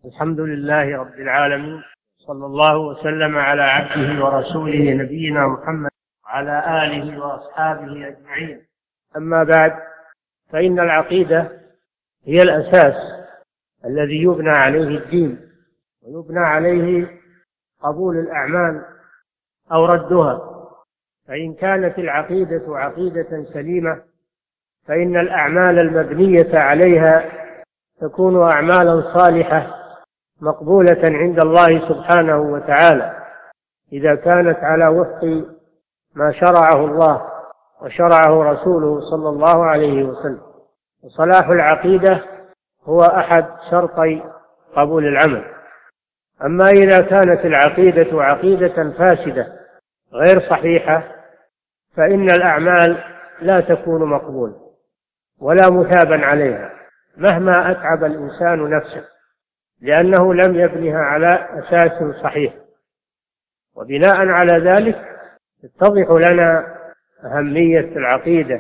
الحمد لله رب العالمين، صلى الله وسلم على عبده ورسوله نبينا محمد وعلى آله وأصحابه أجمعين. أما بعد، فإن العقيدة هي الأساس الذي يبنى عليه الدين ويبنى عليه قبول الأعمال أو ردها. فإن كانت العقيدة عقيدة سليمة فإن الأعمال المبنية عليها تكون أعمالا صالحة مقبولة عند الله سبحانه وتعالى إذا كانت على وفق ما شرعه الله وشرعه رسوله صلى الله عليه وسلم. وصلاح العقيدة هو أحد شرطي قبول العمل. أما إذا كانت العقيدة عقيدة فاسدة غير صحيحة فإن الأعمال لا تكون مقبولة ولا مثابا عليها مهما أتعب الإنسان نفسه، لأنه لم يبنها على أساس صحيح. وبناء على ذلك تتضح لنا أهمية العقيدة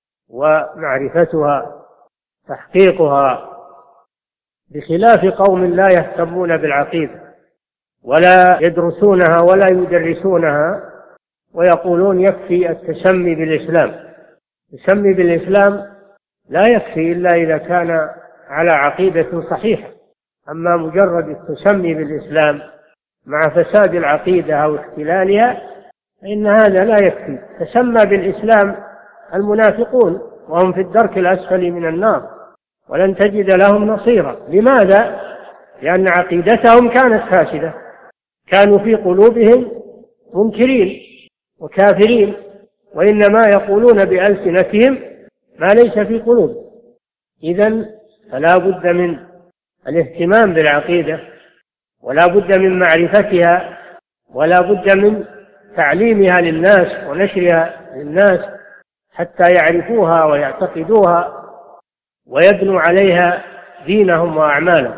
ومعرفتها تحقيقها، بخلاف قوم لا يهتمون بالعقيدة ولا يدرسونها ولا يدرسونها ويقولون يكفي التسمي بالإسلام. التسمي بالإسلام لا يكفي إلا إذا كان على عقيدة صحيحة. أما مجرد التسمي بالإسلام مع فساد العقيدة أو اختلالها فإن هذا لا يكفي. تسمى بالإسلام المنافقون وهم في الدرك الأسفل من النار ولن تجد لهم نصيرا. لماذا؟ لأن عقيدتهم كانت فاسدة، كانوا في قلوبهم منكرين وكافرين، وإنما يقولون بألسنتهم ما ليس في قلوبهم. إذن فلا بد من الاهتمام بالعقيدة ولا بد من معرفتها ولا بد من تعليمها للناس ونشرها للناس حتى يعرفوها ويعتقدوها ويبنوا عليها دينهم وأعمالهم.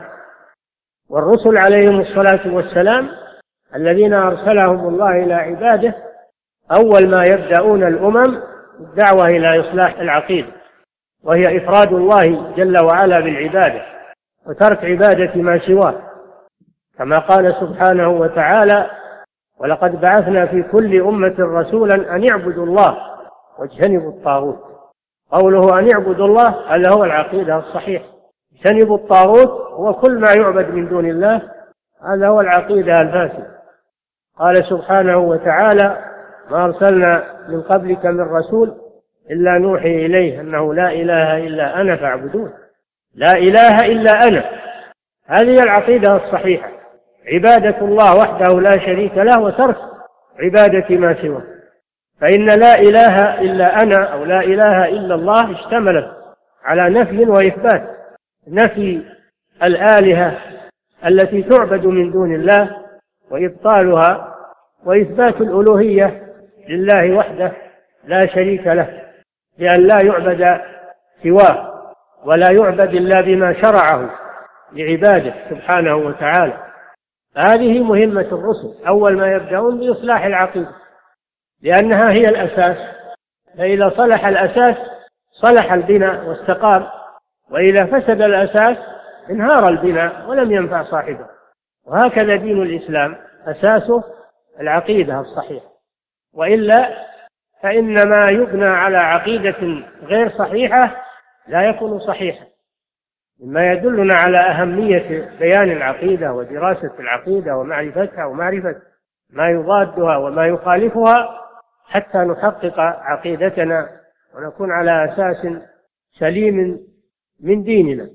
والرسل عليهم الصلاة والسلام الذين أرسلهم الله إلى عباده أول ما يبدأون الأمم الدعوة إلى إصلاح العقيدة، وهي إفراد الله جل وعلا بالعبادة وترك عبادة ما سواه، كما قال سبحانه وتعالى: ولقد بعثنا في كل أمة رسولا أن اعبدوا الله واجتنبوا الطاغوت. قوله أن اعبدوا الله هذا هو العقيدة الصحيحة. اجتنبوا الطاغوت هو كل ما يعبد من دون الله، هذا هو العقيدة الفاسدة. قال سبحانه وتعالى: ما أرسلنا من قبلك من رسول إلا نوحي إليه أنه لا إله إلا أنا فاعبدون. لا إله إلا أنا، هذه العقيدة الصحيحة، عبادة الله وحده لا شريك له وترك عبادة ما سواه. فإن لا إله إلا أنا أو لا إله إلا الله اشتملت على نفي وإثبات. نفي الآلهة التي تعبد من دون الله وإبطالها، وإثبات الألوهية لله وحده لا شريك له، لأن لا يعبد سواه ولا يعبد إلا بما شرعه لعباده سبحانه وتعالى. هذه مهمة الرسل، أول ما يبدأون بإصلاح العقيدة لأنها هي الأساس. فإذا صلح الأساس صلح البناء واستقام، وإذا فسد الأساس انهار البناء ولم ينفع صاحبه. وهكذا دين الإسلام أساسه العقيدة الصحيحة، وإلا فإن ما يبنى على عقيدة غير صحيحة لا يكون صحيحا. مما يدلنا على أهمية بيان العقيدة ودراسة العقيدة ومعرفتها ومعرفة ما يضادها وما يخالفها حتى نحقق عقيدتنا ونكون على أساس سليم من ديننا.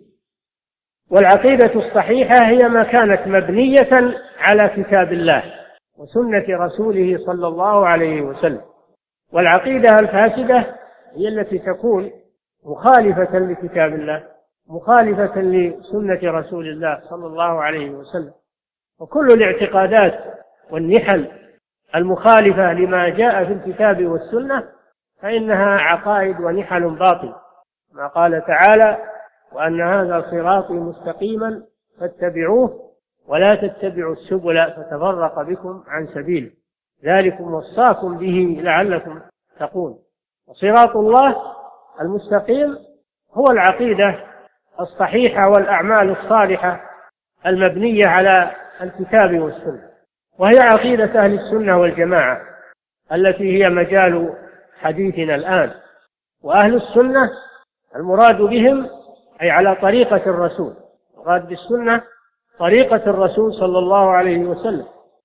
والعقيدة الصحيحة هي ما كانت مبنية على كتاب الله وسنة رسوله صلى الله عليه وسلم. والعقيدة الفاسدة هي التي تكون مخالفة لكتاب الله، مخالفة لسنة رسول الله صلى الله عليه وسلم. وكل الاعتقادات والنحل المخالفة لما جاء في الكتاب والسنة فإنها عقائد ونحل باطل، ما قال تعالى: وأن هذا صراطي مستقيما فاتبعوه ولا تتبعوا السبل فتفرق بكم عن سبيله ذلكم وصاكم به لعلكم تتقون. وصراط الله المستقيم هو العقيدة الصحيحة والأعمال الصالحة المبنية على الكتاب والسنة، وهي عقيدة أهل السنة والجماعة التي هي مجال حديثنا الآن. وأهل السنة المراد بهم أي على طريقة الرسول، المراد بالسنة طريقة الرسول صلى الله عليه وسلم،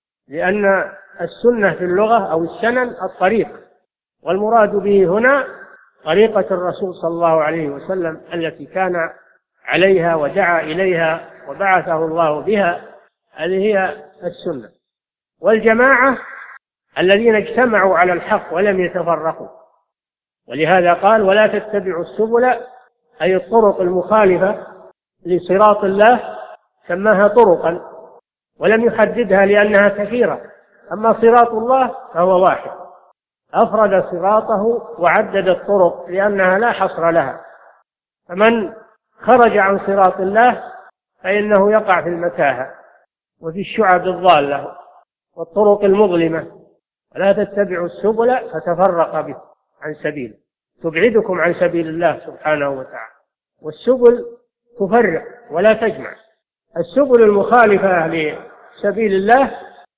لأن السنة في اللغة أو السنن الطريق، والمراد به هنا طريقة الرسول صلى الله عليه وسلم التي كان عليها ودعا إليها وبعثه الله بها، هذه هي السنة. والجماعة الذين اجتمعوا على الحق ولم يتفرقوا، ولهذا قال ولا تتبعوا السبل أي الطرق المخالفة لصراط الله، سماها طرقا ولم يحددها لأنها كثيرة. أما صراط الله فهو واحد، أفرد صراطه وعدد الطرق لأنها لا حصر لها، فمن خرج عن صراط الله فإنه يقع في المتاهة وفي الشعب الضالة والطرق المظلمة. ولا تتبعوا السبل فتفرق بكم عن سبيله، تبعدكم عن سبيل الله سبحانه وتعالى. والسبل تفرق ولا تجمع، السبل المخالفة لسبيل الله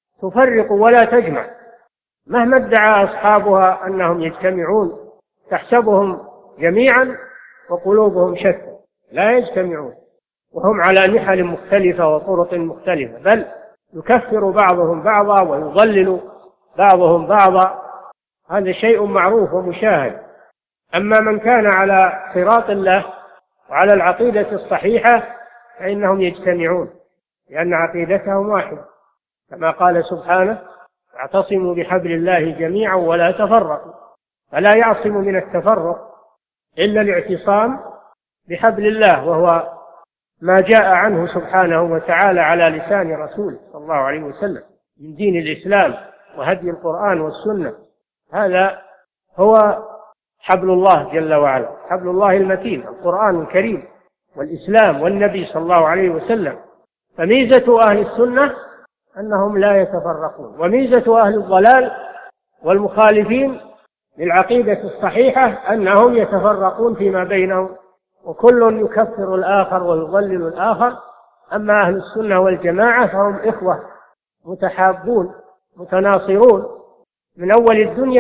تفرق ولا تجمع، مهما ادعى أصحابها أنهم يجتمعون، تحسبهم جميعا وقلوبهم شتى، لا يجتمعون، وهم على نحل مختلفة وطرق مختلفة، بل يكفر بعضهم بعضا ويضلل بعضهم بعضا، هذا شيء معروف ومشاهد. أما من كان على صراط الله وعلى العقيدة الصحيحة فإنهم يجتمعون، لأن عقيدتهم واحدة، كما قال سبحانه اعتصموا بحبل الله جميعا ولا تفرقوا، فلا يعصم من التفرق إلا الاعتصام بحبل الله، وهو ما جاء عنه سبحانه وتعالى على لسان رسوله صلى الله عليه وسلم من دين الإسلام وهدي القرآن والسنة. هذا هو حبل الله جل وعلا، حبل الله المتين القرآن الكريم والإسلام والنبي صلى الله عليه وسلم. فميزة أهل السنة أنهم لا يتفرقون، وميزة أهل الضلال والمخالفين للعقيدة الصحيحة أنهم يتفرقون فيما بينهم، وكل يكفر الآخر ويضلل الآخر. أما أهل السنة والجماعة فهم إخوة متحابون متناصرون من أول الدنيا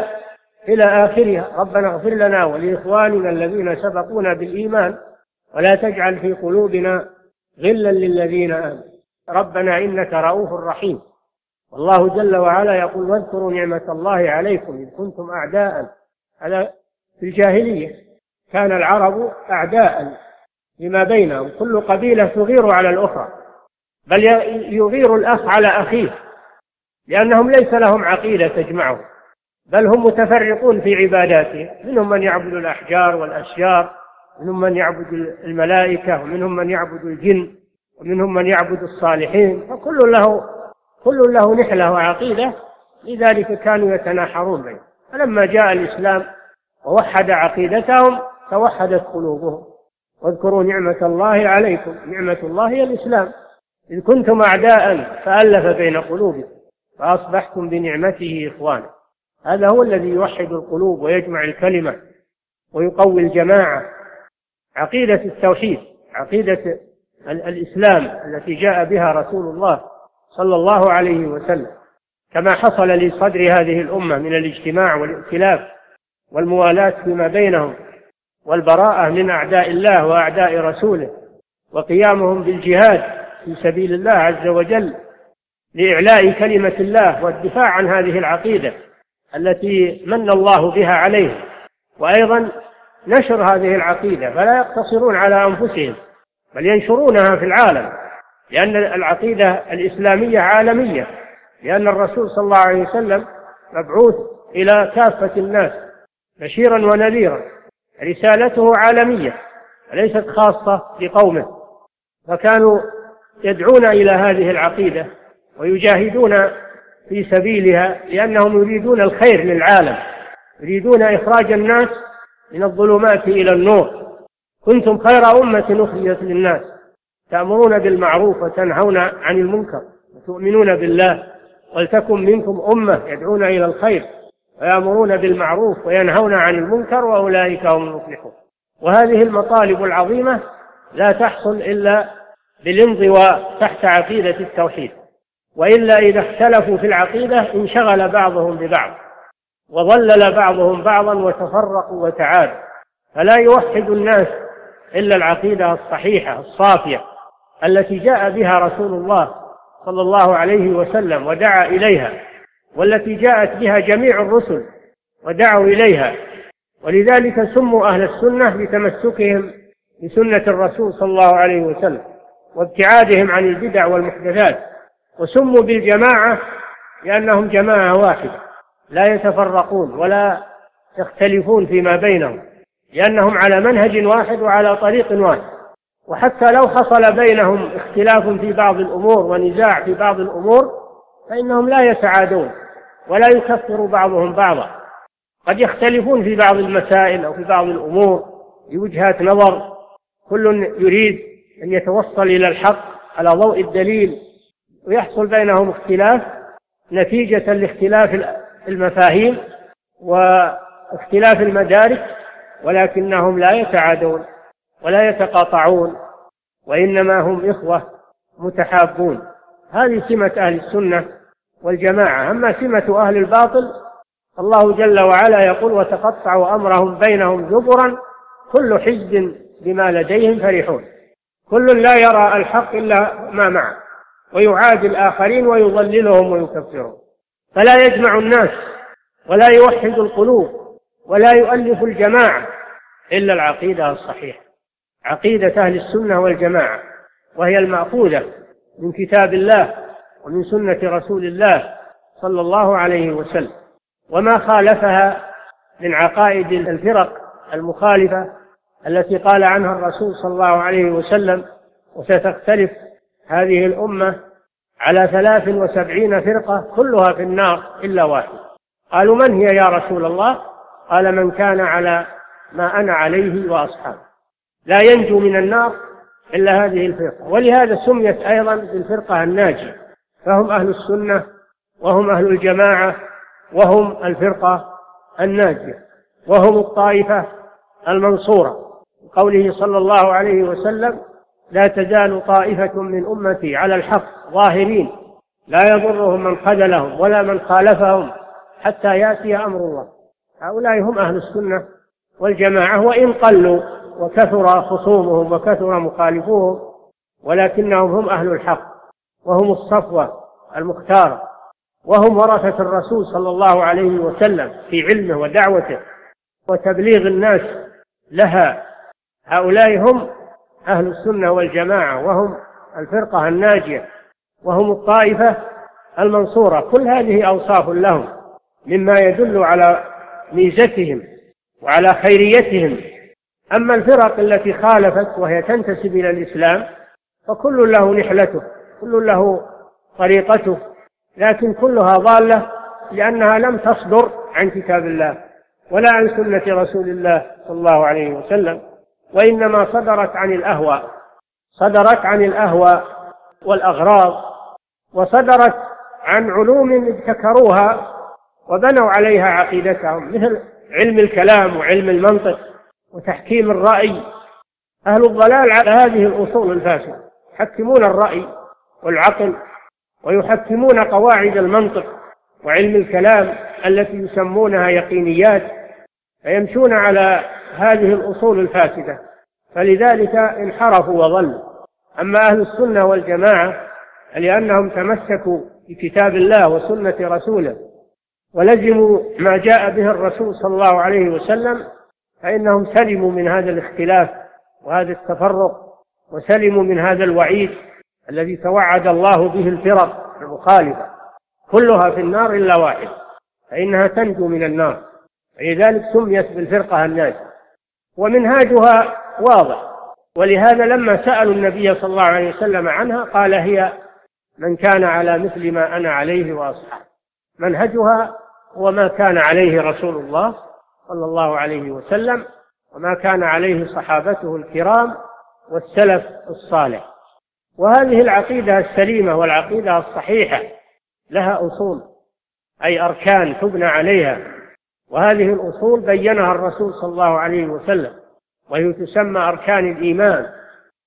إلى آخرها. ربنا اغفر لنا ولإخواننا الذين سبقونا بالإيمان ولا تجعل في قلوبنا غلا للذين آمنوا ربنا إنك رؤوف رحيم. والله جل وعلا يقول واذكروا نعمة الله عليكم إذ كنتم أعداء. هذا في الجاهلية كان العرب أعداء لما بينهم، كل قبيلة تغير على الأخرى، بل يغير الأخ على أخيه، لأنهم ليس لهم عقيدة تجمعهم، بل هم متفرقون في عباداتهم، منهم من يعبد الأحجار والأشجار، منهم من يعبد الملائكة، ومنهم من يعبد الجن، ومنهم من يعبد الصالحين، فكل له نحلة وعقيدة، لذلك كانوا يتناحرون بينهم. فلما جاء الإسلام ووحد عقيدتهم توحدت قلوبهم. واذكروا نعمة الله عليكم، نعمة الله هي الإسلام، إذ كنتم أعداء فألف بين قلوبكم فأصبحتم بنعمته إخوانا. هذا هو الذي يوحد القلوب ويجمع الكلمة ويقوي الجماعة. عقيدة التوحيد، عقيدة الإسلام التي جاء بها رسول الله صلى الله عليه وسلم، كما حصل لصدر هذه الأمة من الاجتماع والائتلاف والموالاة فيما بينهم والبراءة من أعداء الله وأعداء رسوله، وقيامهم بالجهاد في سبيل الله عز وجل لإعلاء كلمة الله والدفاع عن هذه العقيدة التي من الله بها عليه، وأيضا نشر هذه العقيدة، فلا يقتصرون على أنفسهم بل ينشرونها في العالم، لأن العقيدة الإسلامية عالمية، لأن الرسول صلى الله عليه وسلم مبعوث إلى كافة الناس بشيرا ونذيرا، رسالته عالمية وليست خاصة بقومه، فكانوا يدعون إلى هذه العقيدة ويجاهدون في سبيلها، لأنهم يريدون الخير للعالم، يريدون إخراج الناس من الظلمات إلى النور. كنتم خير أمة أخرجت للناس تأمرون بالمعروف وتنهون عن المنكر وتؤمنون بالله، ولتكن منكم أمة يدعون إلى الخير ويأمرون بالمعروف وينهون عن المنكر وأولئك هم المفلحون. وهذه المطالب العظيمة لا تحصل إلا بالانضواء تحت عقيدة التوحيد، وإلا إذا اختلفوا في العقيدة انشغل بعضهم ببعض وضلل بعضهم بعضا وتفرقوا وتعادوا. فلا يوحد الناس إلا العقيدة الصحيحة الصافية التي جاء بها رسول الله صلى الله عليه وسلم ودعا إليها، والتي جاءت بها جميع الرسل ودعوا إليها. ولذلك سموا أهل السنة لتمسكهم بسنة الرسول صلى الله عليه وسلم وابتعادهم عن البدع والمحدثات، وسموا بالجماعة لأنهم جماعة واحدة لا يتفرقون ولا يختلفون فيما بينهم، لأنهم على منهج واحد وعلى طريق واحد. وحتى لو حصل بينهم اختلاف في بعض الأمور ونزاع في بعض الأمور فإنهم لا يتعادون ولا يكفر بعضهم بعضا. قد يختلفون في بعض المسائل أو في بعض الأمور بوجهات نظر، كل يريد أن يتوصل إلى الحق على ضوء الدليل، ويحصل بينهم اختلاف نتيجة لاختلاف المفاهيم واختلاف المدارك، ولكنهم لا يتعادون ولا يتقاطعون، وإنما هم إخوة متحابون. هذه سمة أهل السنة والجماعة. أما سمة أهل الباطل الله جل وعلا يقول: وتقطعوا أمرهم بينهم زبرا كل حزب بما لديهم فرحون. كل لا يرى الحق إلا ما معه ويعادي الآخرين ويضللهم ويكفرهم. فلا يجمع الناس ولا يوحد القلوب ولا يؤلف الجماعة إلا العقيدة الصحيحة، عقيدة أهل السنة والجماعة، وهي المأخوذة من كتاب الله ومن سنة رسول الله صلى الله عليه وسلم. وما خالفها من عقائد الفرق المخالفة التي قال عنها الرسول صلى الله عليه وسلم: وستختلف هذه الأمة على 73 فرقة كلها في النار إلا واحد. قالوا: من هي يا رسول الله؟ قال: من كان على ما أنا عليه وأصحابي. لا ينجو من النار إلا هذه الفرقة. ولهذا سميت أيضا بالفرقة الناجية، فهم أهل السنة وهم أهل الجماعة وهم الفرقة الناجية وهم الطائفة المنصورة. قوله صلى الله عليه وسلم: لا تزال طائفة من أمتي على الحق ظاهرين لا يضرهم من خذلهم ولا من خالفهم حتى يأتي أمر الله. هؤلاء هم أهل السنة والجماعة، وإن قلوا وكثر خصومهم وكثر مخالفوهم، ولكنهم هم أهل الحق وهم الصفوة المختارة، وهم ورثة الرسول صلى الله عليه وسلم في علمه ودعوته وتبليغ الناس لها. هؤلاء هم أهل السنة والجماعة وهم الفرقة الناجية وهم الطائفة المنصورة. كل هذه أوصاف لهم مما يدل على ميزتهم وعلى خيريتهم. أما الفرق التي خالفت وهي تنتسب إلى الإسلام فكل له نحلته، كل له طريقته، لكن كلها ضالة لأنها لم تصدر عن كتاب الله ولا عن سنة رسول الله صلى الله عليه وسلم، وإنما صدرت عن الأهواء والأغراض، وصدرت عن علوم ابتكروها وبنوا عليها عقيدتهم، مثل علم الكلام وعلم المنطق وتحكيم الرأي. أهل الضلال على هذه الأصول الفاسدة يحكمون الرأي والعقل ويحكمون قواعد المنطق وعلم الكلام التي يسمونها يقينيات، فيمشون على هذه الأصول الفاسدة، فلذلك انحرفوا وضلوا. أما أهل السنة والجماعة لأنهم تمسكوا بكتاب الله وسنة رسوله ولزموا ما جاء به الرسول صلى الله عليه وسلم، فإنهم سلموا من هذا الاختلاف وهذا التفرق، وسلموا من هذا الوعيد الذي توعد الله به الفرق المخالفة كلها في النار إلا واحد، فإنها تنجو من النار، لذلك سميت بالفرقة الناجية. ومنهاجها واضح، ولهذا لما سألوا النبي صلى الله عليه وسلم عنها قال: هي من كان على مثل ما أنا عليه وأصحابي. منهجها هو ما كان عليه رسول الله صلى الله عليه وسلم وما كان عليه صحابته الكرام والسلف الصالح. وهذه العقيدة السليمة والعقيدة الصحيحة لها أصول، أي أركان تبنى عليها، وهذه الأصول بينها الرسول صلى الله عليه وسلم، وهي تسمى أركان الإيمان.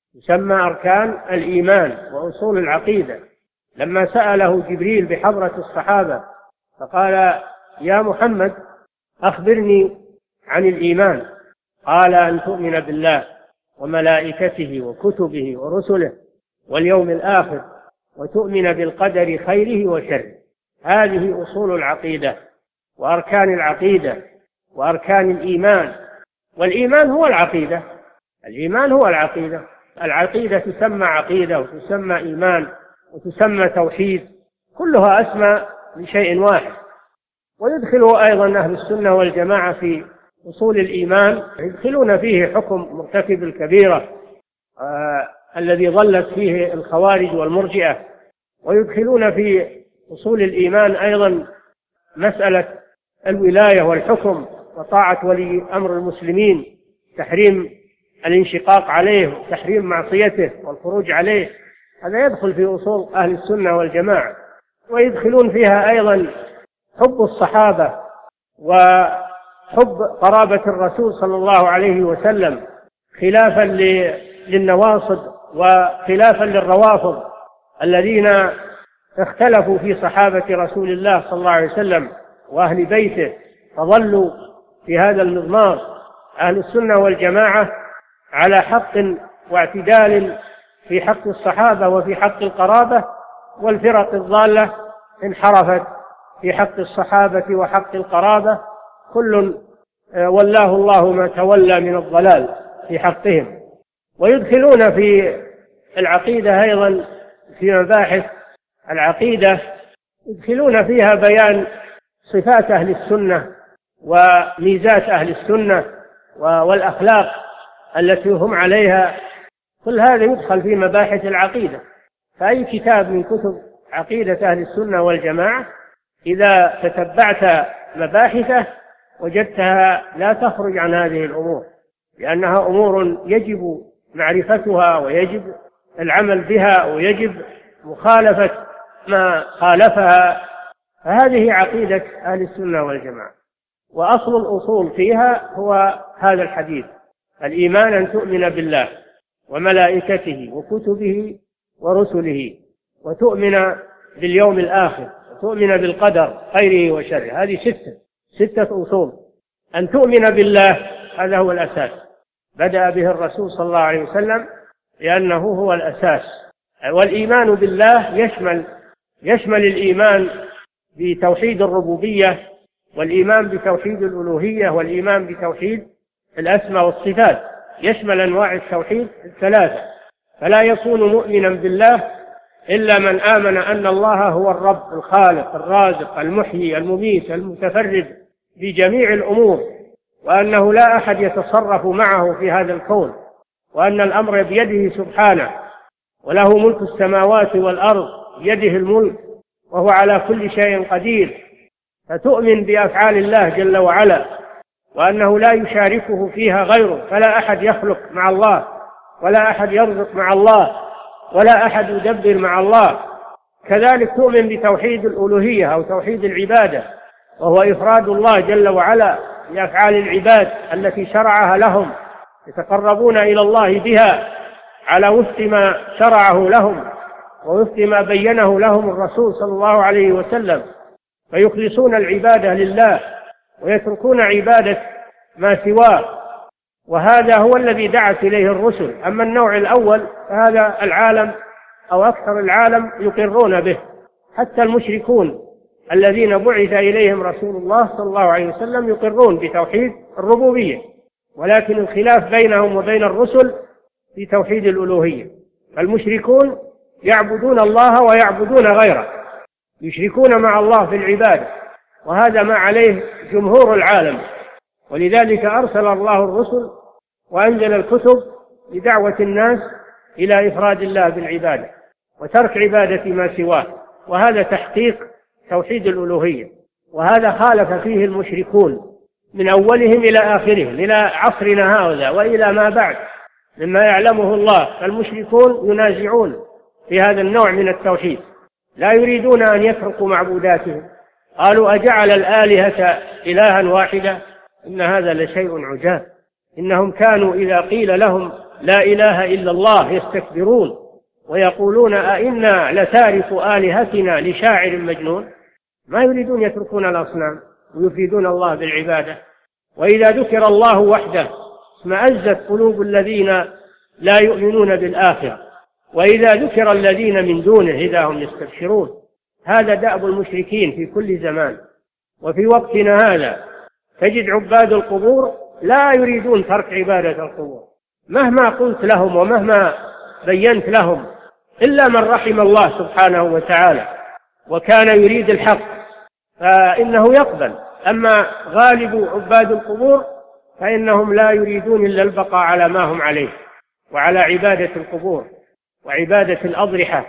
يسمى أركان الإيمان وأصول العقيدة. لما سأله جبريل بحضرة الصحابة فقال: يا محمد أخبرني عن الإيمان، قال: أن تؤمن بالله وملائكته وكتبه ورسله واليوم الآخر وتؤمن بالقدر خيره وشره. هذه أصول العقيدة وأركان العقيدة وأركان الإيمان. والإيمان هو العقيدة، الإيمان هو العقيدة. العقيدة تسمى عقيدة وتسمى إيمان وتسمى توحيد، كلها أسماء لشيء واحد. ويدخل أيضا أهل السنة والجماعة في أصول الإيمان، يدخلون فيه حكم مرتكب الكبيرة الذي ضلت فيه الخوارج والمرجئة، ويدخلون في أصول الإيمان أيضا مسألة الولاية والحكم وطاعة ولي أمر المسلمين، تحريم الانشقاق عليه وتحريم معصيته والخروج عليه، هذا يدخل في أصول أهل السنة والجماعة. ويدخلون فيها أيضا حب الصحابة وحب قرابة الرسول صلى الله عليه وسلم، خلافا للنواصب وخلافا للروافض الذين اختلفوا في صحابة رسول الله صلى الله عليه وسلم وأهل بيته فظلوا في هذا المضمار. أهل السنة والجماعة على حق واعتدال في حق الصحابة وفي حق القرابة، والفرق الضالة انحرفت في حق الصحابة وحق القرابة، كل ولاه الله ما تولى من الضلال في حقهم. ويدخلون في العقيدة أيضا في مباحث العقيدة، يدخلون فيها بيان صفات أهل السنة وميزات أهل السنة والأخلاق التي هم عليها، كل هذا يدخل في مباحث العقيدة. فأي كتاب من كتب عقيدة أهل السنة والجماعة إذا تتبعت مباحثه وجدتها لا تخرج عن هذه الأمور، لأنها أمور يجب معرفتها ويجب العمل بها ويجب مخالفة ما خالفها. فهذه عقيدة أهل السنة والجماعة. وأصل الأصول فيها هو هذا الحديث: الإيمان أن تؤمن بالله وملائكته وكتبه ورسله وتؤمن باليوم الآخر وتؤمن بالقدر خيره وشره. هذه ستة أصول. أن تؤمن بالله هذا هو الأساس، بدأ به الرسول صلى الله عليه وسلم لأنه هو الأساس. والإيمان بالله يشمل الإيمان بتوحيد الربوبية والإيمان بتوحيد الألوهية والإيمان بتوحيد الأسماء والصفات، يشمل أنواع التوحيد الثلاثة. فلا يكون مؤمنا بالله إلا من آمن أن الله هو الرب الخالق الرازق المحيي المميت المتفرد بجميع الأمور، وأنه لا أحد يتصرف معه في هذا الكون، وأن الأمر بيده سبحانه، وله ملك السماوات والأرض، بيده الملك وهو على كل شيء قدير. فتؤمن بأفعال الله جل وعلا، وأنه لا يشاركه فيها غيره، فلا أحد يخلق مع الله، ولا أحد يرزق مع الله، ولا أحد يدبر مع الله. كذلك تؤمن بتوحيد الألوهية أو توحيد العبادة، وهو إفراد الله جل وعلا بأفعال العباد التي شرعها لهم يتقربون إلى الله بها على وفق ما شرعه لهم ووفق ما بينه لهم الرسول صلى الله عليه وسلم، فيخلصون العبادة لله ويتركون عبادة ما سواه. وهذا هو الذي دعت إليه الرسل. أما النوع الأول فهذا العالم أو أكثر العالم يقرون به، حتى المشركون الذين بعث إليهم رسول الله صلى الله عليه وسلم يقرون بتوحيد الربوبية، ولكن الخلاف بينهم وبين الرسل في توحيد الألوهية. المشركون يعبدون الله ويعبدون غيره، يشركون مع الله في العبادة، وهذا ما عليه جمهور العالم. ولذلك أرسل الله الرسل وأنزل الكتب لدعوة الناس إلى إفراد الله بالعبادة وترك عبادة ما سواه، وهذا تحقيق توحيد الألوهية. وهذا خالف فيه المشركون من أولهم إلى آخرهم، إلى عصرنا هذا وإلى ما بعد مما يعلمه الله. المشركون ينازعون في هذا النوع من التوحيد، لا يريدون أن يتركوا معبوداتهم. قالوا: أجعل الآلهة إلها واحدا إن هذا لشيء عجاب. إنهم كانوا إذا قيل لهم لا إله إلا الله يستكبرون ويقولون أئنا لتارك آلهتنا لشاعر مجنون. ما يريدون يتركون الأصنام ويفيدون الله بالعبادة. وإذا ذكر الله وحده اشمأزت قلوب الذين لا يؤمنون بالآخرة، وإذا ذكر الذين من دونه إذا هم يستبشرون. هذا دأب المشركين في كل زمان. وفي وقتنا هذا تجد عباد القبور لا يريدون ترك عبادة القبور مهما قلت لهم ومهما بينت لهم، إلا من رحم الله سبحانه وتعالى وكان يريد الحق فإنه يقبل. أما غالب عباد القبور فإنهم لا يريدون إلا البقاء على ما هم عليه وعلى عبادة القبور وعبادة الأضرحة،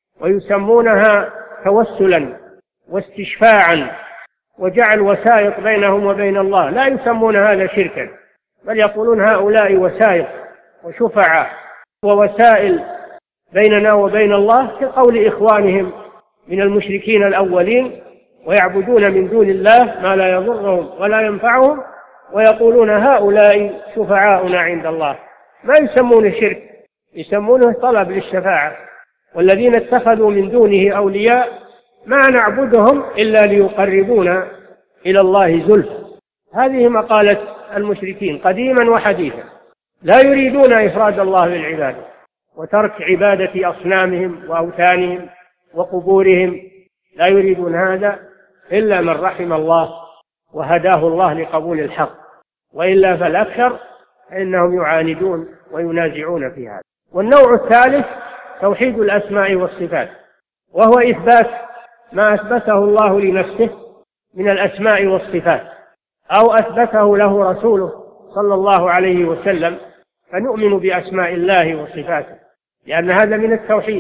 ويسمونها توسلا واستشفاعا وجعل وسائط بينهم وبين الله. لا يسمون هذا شركا، بل يقولون هؤلاء وسائط وشفعاء ووسائل بيننا وبين الله، كقول إخوانهم من المشركين الأولين، ويعبدون من دون الله ما لا يضرهم ولا ينفعهم ويقولون هؤلاء شفعاؤنا عند الله. ما يسمونه شرك، يسمونه طلب للشفاعة. والذين اتخذوا من دونه أولياء ما نعبدهم إلا ليقربونا إلى الله زلفى. هذه مقالة المشركين قديما وحديثا، لا يريدون إفراد الله بالعبادة وترك عبادة أصنامهم وأوثانهم وقبورهم، لا يريدون هذا إلا من رحم الله وهداه الله لقبول الحق، وإلا فالأكثر إنهم يعاندون وينازعون في هذا. والنوع الثالث توحيد الأسماء والصفات، وهو إثبات ما أثبته الله لنفسه من الأسماء والصفات أو أثبته له رسوله صلى الله عليه وسلم، فنؤمن بأسماء الله وصفاته لأن هذا من التوحيد،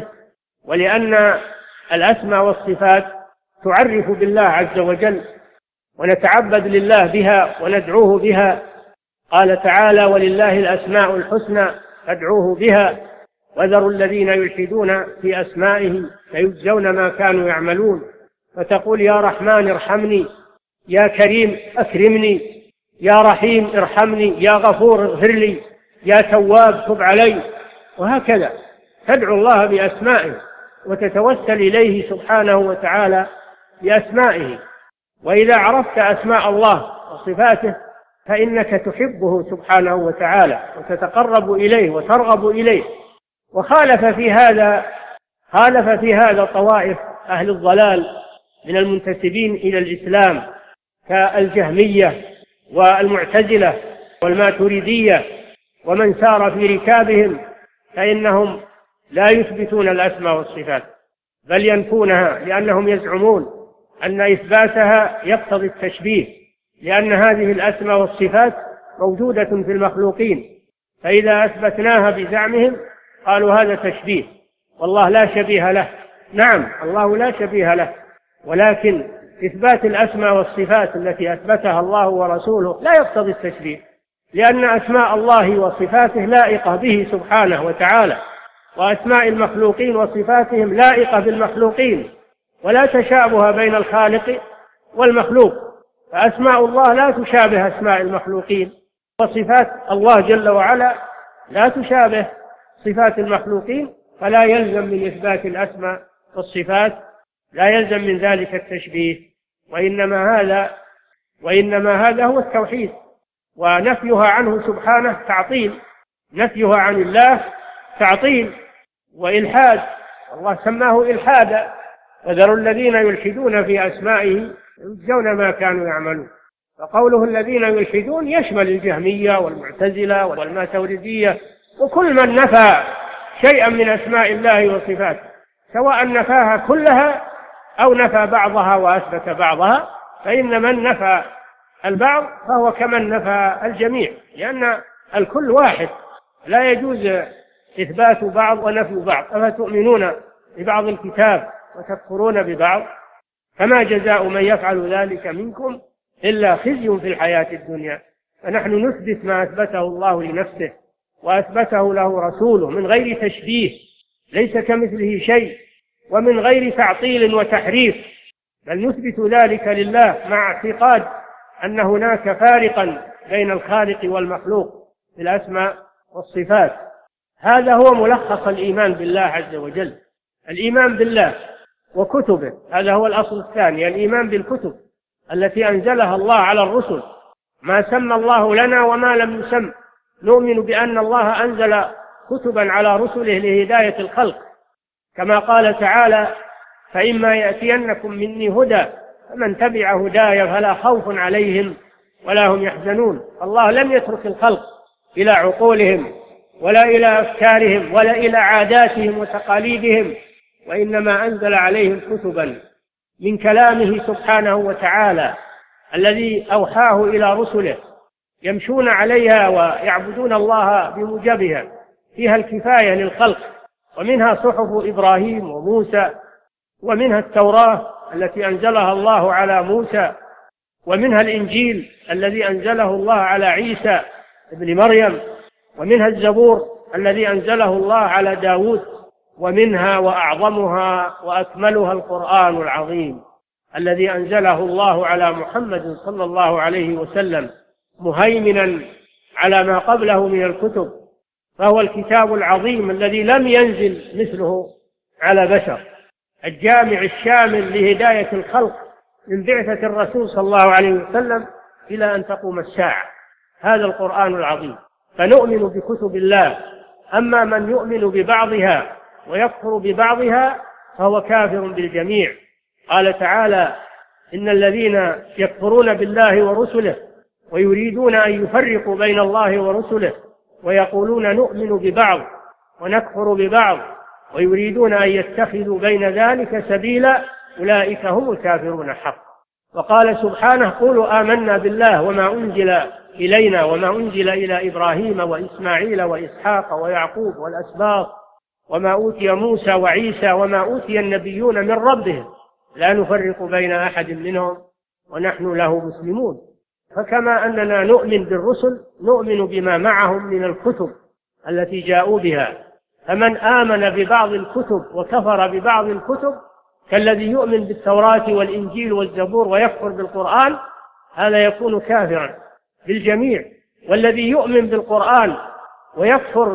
ولأن الأسماء والصفات تعرف بالله عز وجل ونتعبد لله بها وندعوه بها. قال تعالى ولله الأسماء الحسنى فادعوه بها وذروا الذين يلحدون في أسمائه سيجزون ما كانوا يعملون. فتقول يا رحمن ارحمني، يا كريم أكرمني، يا رحيم ارحمني، يا غفور اغفر لي، يا تواب تب علي، وهكذا تدعو الله بأسمائه وتتوسل إليه سبحانه وتعالى بأسمائه. وإذا عرفت أسماء الله وصفاته فإنك تحبه سبحانه وتعالى وتتقرب إليه وترغب إليه. وخالف في هذا طوائف أهل الضلال من المنتسبين إلى الإسلام كالجهمية والمعتزلة والماتريدية ومن سار في ركابهم، فإنهم لا يثبتون الأسماء والصفات بل ينفونها، لأنهم يزعمون أن إثباتها يقتضي التشبيه، لأن هذه الأسماء والصفات موجودة في المخلوقين، فإذا أثبتناها بزعمهم قالوا هذا تشبيه والله لا شبيه له. نعم الله لا شبيه له، ولكن إثبات الأسماء والصفات التي أثبتها الله ورسوله لا يقتضي التشبيه، لأن أسماء الله وصفاته لائقة به سبحانه وتعالى، وأسماء المخلوقين وصفاتهم لائقة بالمخلوقين، ولا تشابه بين الخالق والمخلوق. فأسماء الله لا تشابه أسماء المخلوقين، وصفات الله جل وعلا لا تشابه صفات المخلوقين، فلا يلزم من إثبات الأسماء والصفات لا يلزم من ذلك التشبيه، وإنما هذا هو التوحيد. ونفيها عنه سبحانه تعطيل، نفيها عن الله تعطيل وإلحاد، الله سماه إلحادا وذروا الذين يلحدون في أسمائه يجزون ما كانوا يعملون. فقوله الذين يلحدون يشمل الجهمية والمعتزلة والماتريدية وكل من نفى شيئا من أسماء الله وصفاته، سواء نفاها كلها أو نفى بعضها وأثبت بعضها، فإن من نفى البعض فهو كمن نفى الجميع، لأن الكل واحد، لا يجوز إثبات بعض ونفي بعض. أفتؤمنون ببعض الكتاب وتكفرون ببعض؟ فما جزاء من يفعل ذلك منكم إلا خزي في الحياة الدنيا. فنحن نثبت ما أثبته الله لنفسه وأثبته له رسوله من غير تشبيه، ليس كمثله شيء، ومن غير تعطيل وتحريف، بل نثبت ذلك لله مع اعتقاد أن هناك فارقا بين الخالق والمخلوق في الأسماء والصفات. هذا هو ملخص الإيمان بالله عز وجل. الإيمان بالله وكتبه، هذا هو الأصل الثاني، الإيمان بالكتب التي أنزلها الله على الرسل، ما سمى الله لنا وما لم يسم. نؤمن بأن الله أنزل كتبا على رسله لهداية الخلق، كما قال تعالى: فإما يأتينكم مني هدى فمن تبع هداي فلا خوف عليهم ولا هم يحزنون. الله لم يترك الخلق إلى عقولهم ولا إلى أفكارهم ولا إلى عاداتهم وتقاليدهم، وإنما أنزل عليهم كتبا من كلامه سبحانه وتعالى الذي أوحاه إلى رسله يمشون عليها ويعبدون الله بموجبها، فيها الكفاية للخلق. ومنها صحف إبراهيم وموسى، ومنها التوراة التي أنزلها الله على موسى، ومنها الإنجيل الذي أنزله الله على عيسى ابن مريم، ومنها الزبور الذي أنزله الله على داود، ومنها وأعظمها وأكملها القرآن العظيم الذي أنزله الله على محمد صلى الله عليه وسلم مهيمنا على ما قبله من الكتب، فهو الكتاب العظيم الذي لم ينزل مثله على بشر، الجامع الشامل لهداية الخلق من بعثة الرسول صلى الله عليه وسلم إلى أن تقوم الساعة. هذا القرآن العظيم. فنؤمن بكتب الله. أما من يؤمن ببعضها ويكفر ببعضها فهو كافر بالجميع. قال تعالى: إن الذين يكفرون بالله ورسله ويريدون أن يفرقوا بين الله ورسله ويقولون نؤمن ببعض ونكفر ببعض ويريدون أن يتخذوا بين ذلك سبيلا أولئك هم الكافرون حقا. وقال سبحانه: قولوا آمنا بالله وما أنزل إلينا وما أنزل إلى إبراهيم وإسماعيل وإسحاق ويعقوب والأسباط وما أوتي موسى وعيسى وما أوتي النبيون من ربهم لا نفرق بين أحد منهم ونحن له مسلمون. فكما أننا نؤمن بالرسل نؤمن بما معهم من الكتب التي جاءوا بها. فمن آمن ببعض الكتب وكفر ببعض الكتب كالذي يؤمن بالتوراة والإنجيل والزبور ويكفر بالقرآن، هذا يكون كافرا بالجميع. والذي يؤمن بالقرآن ويكفر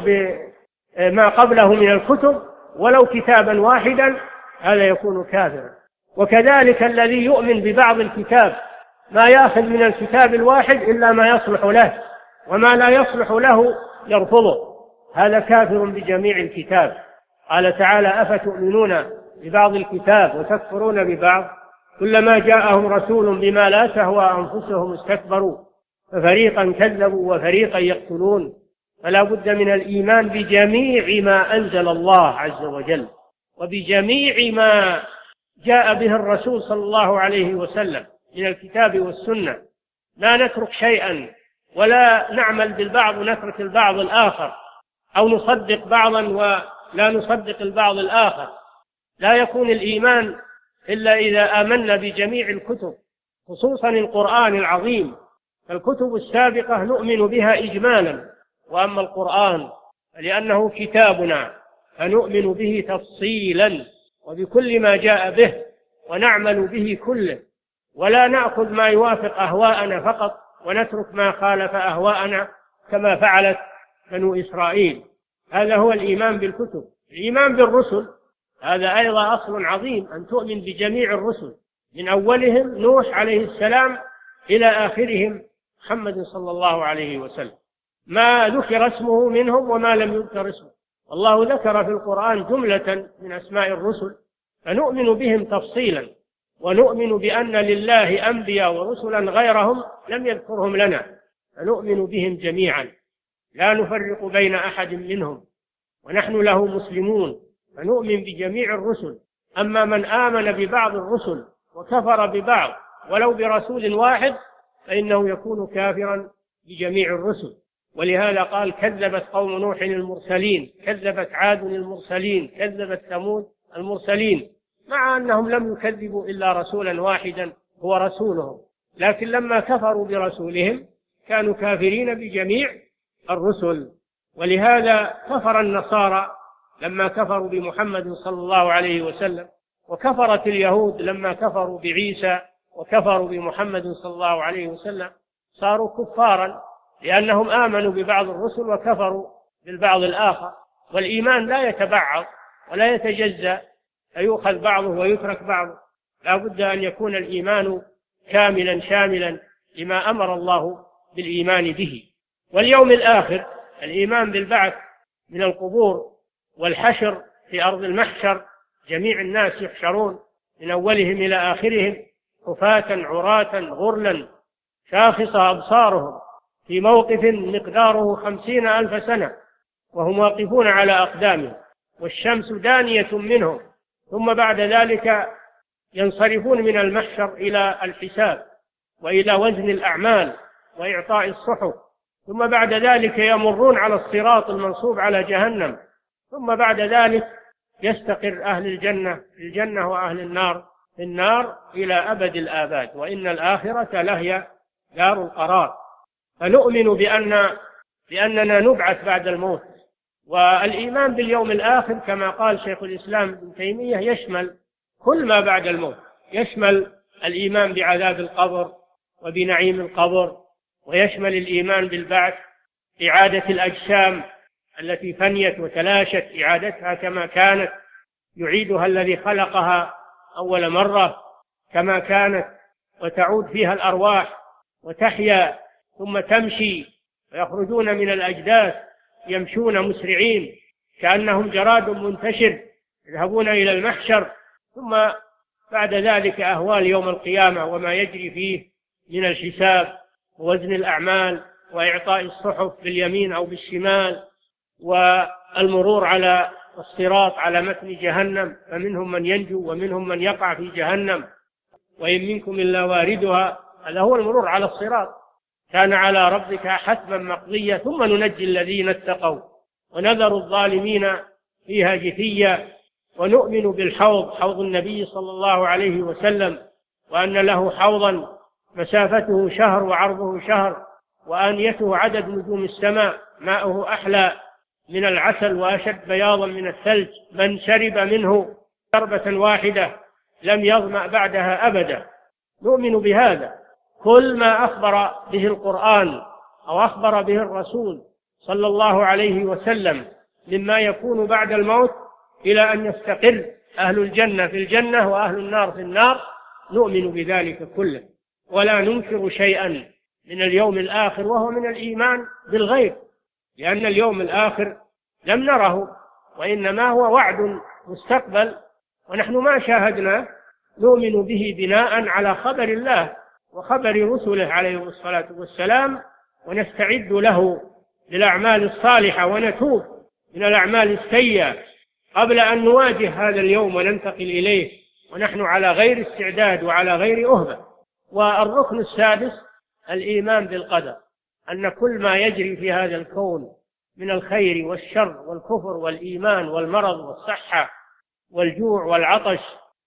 بما قبله من الكتب ولو كتابا واحدا هذا يكون كافرا. وكذلك الذي يؤمن ببعض الكتاب ما يأخذ من الكتاب الواحد إلا ما يصلح له وما لا يصلح له يرفضه، هذا كافر بجميع الكتاب. قال تعالى: أفتؤمنون ببعض الكتاب وتكفرون ببعض كلما جاءهم رسول بما لا تهوى أنفسهم استكبروا ففريقا كذبوا وفريقا يقتلون. فلا بد من الإيمان بجميع ما أنزل الله عز وجل وبجميع ما جاء به الرسول صلى الله عليه وسلم من الكتاب والسنة، لا نترك شيئا ولا نعمل بالبعض ونترك البعض الآخر، أو نصدق بعضا ولا نصدق البعض الآخر. لا يكون الإيمان إلا إذا آمنا بجميع الكتب، خصوصا القرآن العظيم. فالكتب السابقة نؤمن بها إجمالا، وأما القرآن لأنه كتابنا فنؤمن به تفصيلا وبكل ما جاء به ونعمل به كله، ولا نأخذ ما يوافق أهواءنا فقط ونترك ما خالف أهواءنا كما فعلت بنو إسرائيل. هذا هو الإيمان بالكتب. الإيمان بالرسل هذا أيضا أصل عظيم، أن تؤمن بجميع الرسل من أولهم نوح عليه السلام إلى آخرهم محمد صلى الله عليه وسلم، ما ذكر اسمه منهم وما لم يذكر اسمه. والله ذكر في القرآن جملة من أسماء الرسل فنؤمن بهم تفصيلا، ونؤمن بأن لله أنبياء ورسلا غيرهم لم يذكرهم لنا، فنؤمن بهم جميعا لا نفرق بين أحد منهم ونحن له مسلمون، فنؤمن بجميع الرسل. أما من آمن ببعض الرسل وكفر ببعض ولو برسول واحد فإنه يكون كافرا بجميع الرسل. ولهذا قال: كذبت قوم نوح المرسلين، كذبت عاد المرسلين، كذبت ثمود المرسلين، مع أنهم لم يكذبوا إلا رسولا واحدا هو رسولهم، لكن لما كفروا برسولهم كانوا كافرين بجميع الرسل. ولهذا كفر النصارى لما كفروا بمحمد صلى الله عليه وسلم، وكفرت اليهود لما كفروا بعيسى وكفروا بمحمد صلى الله عليه وسلم، صاروا كفارا لأنهم آمنوا ببعض الرسل وكفروا بالبعض الآخر. والإيمان لا يتبعض ولا يتجزأ، فيؤخذ بعضه ويترك بعضه، لا بد أن يكون الإيمان كاملا شاملا لما أمر الله بالإيمان به. واليوم الآخر، الإيمان بالبعث من القبور والحشر في أرض المحشر، جميع الناس يحشرون من أولهم إلى آخرهم حفاة عراة غرلا شاخصة أبصارهم في موقف مقداره 50,000 سنة وهم واقفون على أقدامهم والشمس دانية منهم، ثم بعد ذلك ينصرفون من المحشر إلى الحساب وإلى وزن الأعمال وإعطاء الصحف، ثم بعد ذلك يمرون على الصراط المنصوب على جهنم، ثم بعد ذلك يستقر أهل الجنة في الجنة وأهل النار في النار إلى أبد الآباد، وإن الآخرة لهي دار القرار. فنؤمن بأننا نبعث بعد الموت. والإيمان باليوم الآخر كما قال شيخ الإسلام ابن تيمية يشمل كل ما بعد الموت، يشمل الإيمان بعذاب القبر وبنعيم القبر، ويشمل الإيمان بالبعث، إعادة الأجسام التي فنيت وتلاشت، إعادتها كما كانت، يعيدها الذي خلقها أول مرة كما كانت، وتعود فيها الأرواح وتحيا ثم تمشي، ويخرجون من الأجداث يمشون مسرعين كأنهم جراد منتشر يذهبون إلى المحشر، ثم بعد ذلك أهوال يوم القيامة وما يجري فيه من الحساب ووزن الأعمال وإعطاء الصحف باليمين أو بالشمال، والمرور على الصراط على متن جهنم، فمنهم من ينجو ومنهم من يقع في جهنم، وإن منكم إلا واردها. هذا هو المرور على الصراط، كان على ربك حتما مقضيا، ثم ننجي الذين اتقوا ونذر الظالمين فيها جثيا. ونؤمن بالحوض، حوض النبي صلى الله عليه وسلم، وأن له حوضا مسافته شهر وعرضه شهر وآنيته عدد نجوم السماء، ماؤه أحلى من العسل وأشد بياضا من الثلج، من شرب منه شربة واحدة لم يظمأ بعدها أبدا. نؤمن بهذا، كل ما أخبر به القرآن أو أخبر به الرسول صلى الله عليه وسلم مما يكون بعد الموت إلى أن يستقر أهل الجنة في الجنة وأهل النار في النار، نؤمن بذلك كله، ولا ننكر شيئا من اليوم الآخر، وهو من الإيمان بالغيب، لأن اليوم الآخر لم نره، وإنما هو وعد مستقبل ونحن ما شاهدناه، نؤمن به بناء على خبر الله وخبر رسله عليهم الصلاة والسلام، ونستعد له للأعمال الصالحة ونتوب من الأعمال السيئة قبل أن نواجه هذا اليوم وننتقل إليه ونحن على غير استعداد وعلى غير أهبة. والركن السادس الإيمان بالقدر، أن كل ما يجري في هذا الكون من الخير والشر والكفر والإيمان والمرض والصحة والجوع والعطش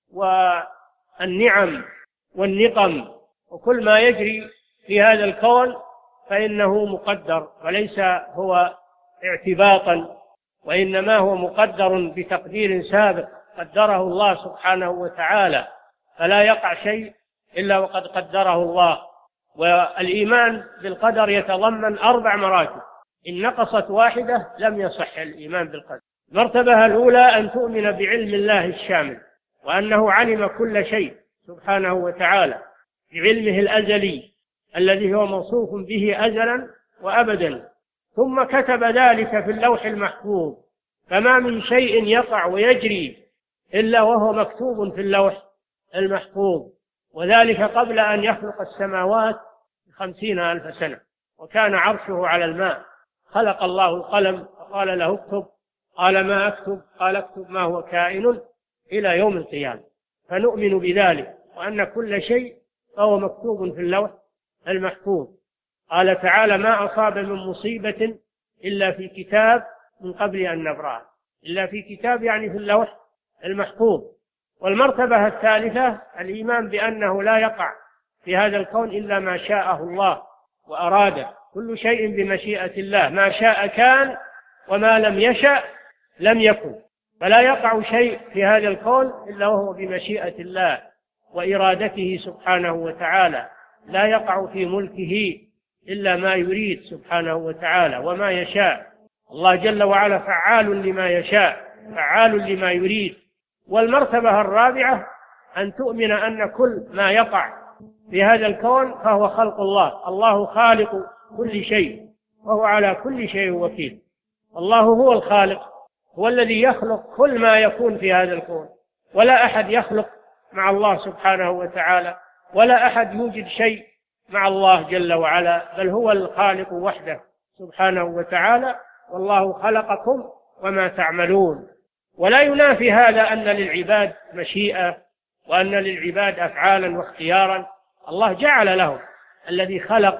والنعم والنقم، وكل ما يجري في هذا الكون فإنه مقدر، وليس هو اعتباطا، وإنما هو مقدر بتقدير سابق قدره الله سبحانه وتعالى، فلا يقع شيء إلا وقد قدره الله. والإيمان بالقدر يتضمن 4 مراتب، إن نقصت واحدة لم يصح الإيمان بالقدر. المرتبة الأولى أن تؤمن بعلم الله الشامل، وأنه علم كل شيء سبحانه وتعالى بعلمه الأزلي الذي هو موصوف به أزلا وأبدا، ثم كتب ذلك في اللوح المحفوظ، فما من شيء يقع ويجري إلا وهو مكتوب في اللوح المحفوظ، وذلك قبل أن يخلق السماوات 50,000 سنة، وكان عرشه على الماء. خلق الله القلم فقال له اكتب، قال ما أكتب، قال اكتب ما هو كائن إلى يوم القيامة. فنؤمن بذلك، وأن كل شيء فهو مكتوب في اللوح المحفوظ. قال تعالى ما أصاب من مصيبة إلا في كتاب من قبل أن نبرأها، إلا في كتاب يعني في اللوح المحفوظ. والمرتبة الثالثة الإيمان بأنه لا يقع في هذا الكون إلا ما شاءه الله وأراده، كل شيء بمشيئة الله، ما شاء كان وما لم يشأ لم يكن، فلا يقع شيء في هذا الكون إلا وهو بمشيئة الله وإرادته سبحانه وتعالى، لا يقع في ملكه إلا ما يريد سبحانه وتعالى وما يشاء. الله جل وعلا فعال لما يشاء، فعال لما يريد. والمرتبة الرابعة أن تؤمن أن كل ما يقع في هذا الكون فهو خلق الله، الله خالق كل شيء وهو على كل شيء وكيل. الله هو الخالق، هو الذي يخلق كل ما يكون في هذا الكون، ولا أحد يخلق مع الله سبحانه وتعالى، ولا أحد يوجد شيء مع الله جل وعلا، بل هو الخالق وحده سبحانه وتعالى. والله خلقكم وما تعملون. ولا ينافي هذا أن للعباد مشيئة وأن للعباد أفعالا واختيارا. الله جعل لهم، الذي خلق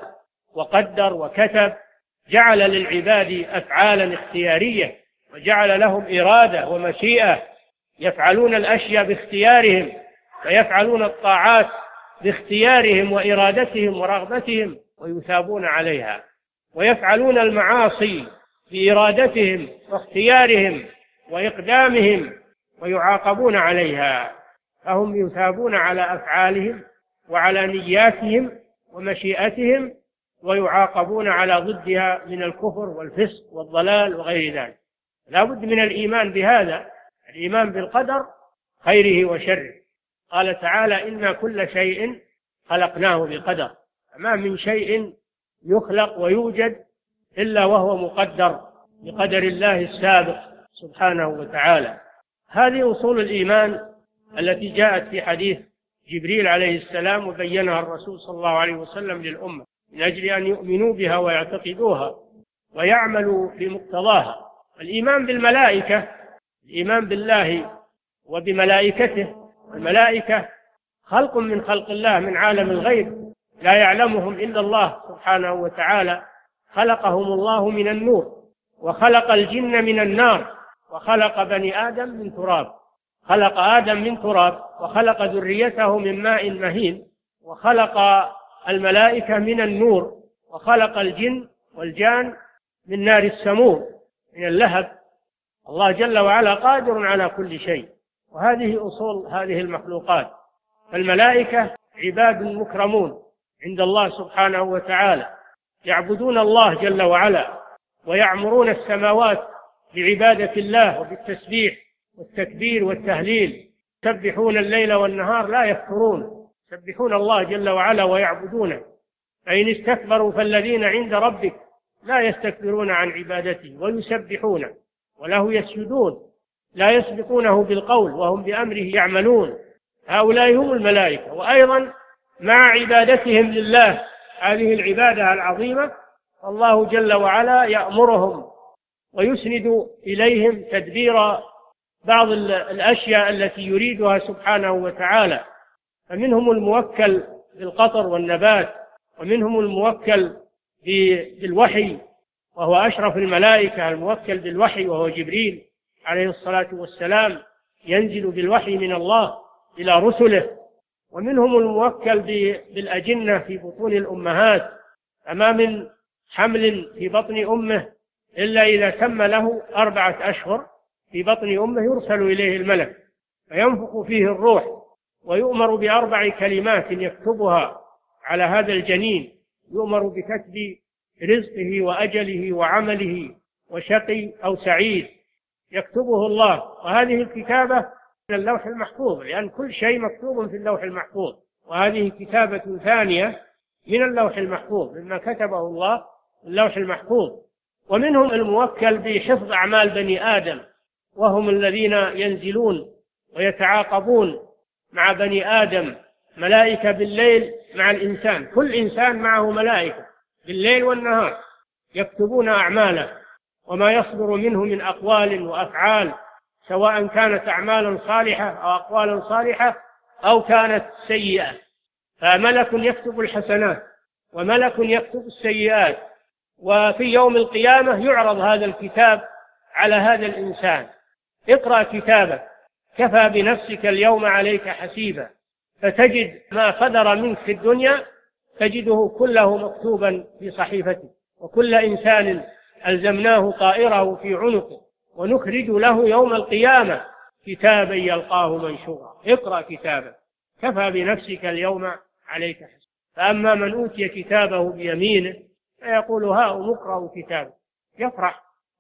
وقدر وكتب جعل للعباد أفعالا اختيارية، وجعل لهم إرادة ومشيئة، يفعلون الأشياء باختيارهم، ويفعلون الطاعات باختيارهم وإرادتهم ورغبتهم ويثابون عليها، ويفعلون المعاصي بإرادتهم واختيارهم وإقدامهم ويعاقبون عليها، فهم يثابون على أفعالهم وعلى نياتهم ومشيئتهم، ويعاقبون على ضدها من الكفر والفسق والضلال وغير ذلك. لا بد من الإيمان بهذا، الإيمان بالقدر خيره وشره. قال تعالى: إنا كل شيء خلقناه بقدر. ما من شيء يخلق ويوجد إلا وهو مقدر بقدر الله السابق سبحانه وتعالى. هذه أصول الإيمان التي جاءت في حديث جبريل عليه السلام، وبينها الرسول صلى الله عليه وسلم للأمة من أجل أن يؤمنوا بها ويعتقدوها ويعملوا بمقتضاها. الإيمان بالملائكة، الإيمان بالله وبملائكته. الملائكة خلق من خلق الله من عالم الغيب، لا يعلمهم إلا الله سبحانه وتعالى. خلقهم الله من النور، وخلق الجن من النار، وخلق بني آدم من تراب. خلق آدم من تراب، وخلق ذريته من ماء مهين، وخلق الملائكة من النور، وخلق الجن والجان من نار السموم من اللهب. الله جل وعلا قادر على كل شيء، وهذه أصول هذه المخلوقات. فالملائكة عباد مكرمون عند الله سبحانه وتعالى، يعبدون الله جل وعلا، ويعمرون السماوات بعبادة الله وبالتسبيح والتكبير والتهليل، يسبحون الليل والنهار لا يفترون، يسبحون الله جل وعلا ويعبدونه. فإن استكبروا فالذين عند ربك لا يستكبرون عن عبادته ويسبحونه وله يسجدون، لا يسبقونه بالقول وهم بأمره يعملون. هؤلاء هم الملائكة. وأيضا مع عبادتهم لله هذه العبادة العظيمة، الله جل وعلا يأمرهم ويسند إليهم تدبير بعض الأشياء التي يريدها سبحانه وتعالى. فمنهم الموكل بالقطر والنبات، ومنهم الموكل بالوحي وهو أشرف الملائكة، الموكل بالوحي وهو جبريل عليه الصلاة والسلام، ينزل بالوحي من الله إلى رسله. ومنهم الموكل بالأجنة في بطون الأمهات، فما من حمل في بطن أمه إلا إذا تم له 4 أشهر في بطن أمه يرسل إليه الملك فينفخ فيه الروح، ويؤمر ب4 كلمات يكتبها على هذا الجنين، يؤمر بكتب رزقه وأجله وعمله وشقي أو سعيد، يكتبه الله. وهذه الكتابة من اللوح المحفوظ، لأن كل شيء مكتوب في اللوح المحفوظ، وهذه كتابة ثانية من اللوح المحفوظ مما كتبه الله في اللوح المحفوظ. ومنهم الموكل بحفظ أعمال بني آدم، وهم الذين ينزلون ويتعاقبون مع بني آدم، ملائكة بالليل مع الإنسان، كل إنسان معه ملائكة بالليل والنهار يكتبون أعماله وما يصدر منه من أقوال وأفعال، سواء كانت أعمالا صالحة أو أقوالا صالحة أو كانت سيئة. فملك يكتب الحسنات وملك يكتب السيئات، وفي يوم القيامة يعرض هذا الكتاب على هذا الإنسان: اقرأ كتابك كفى بنفسك اليوم عليك حسيبا. فتجد ما صدر منك في الدنيا تجده كله مكتوبا في صحيفته، وكل إنسان ألزمناه طائره في عنقه ونخرج له يوم القيامة كتابا يلقاه منشورا. اقرأ كتابك كفى بنفسك اليوم عليك حسيبا. فأما من أوتي كتابه بيمينه فيقول هاؤم اقرأوا كتابه، يفرح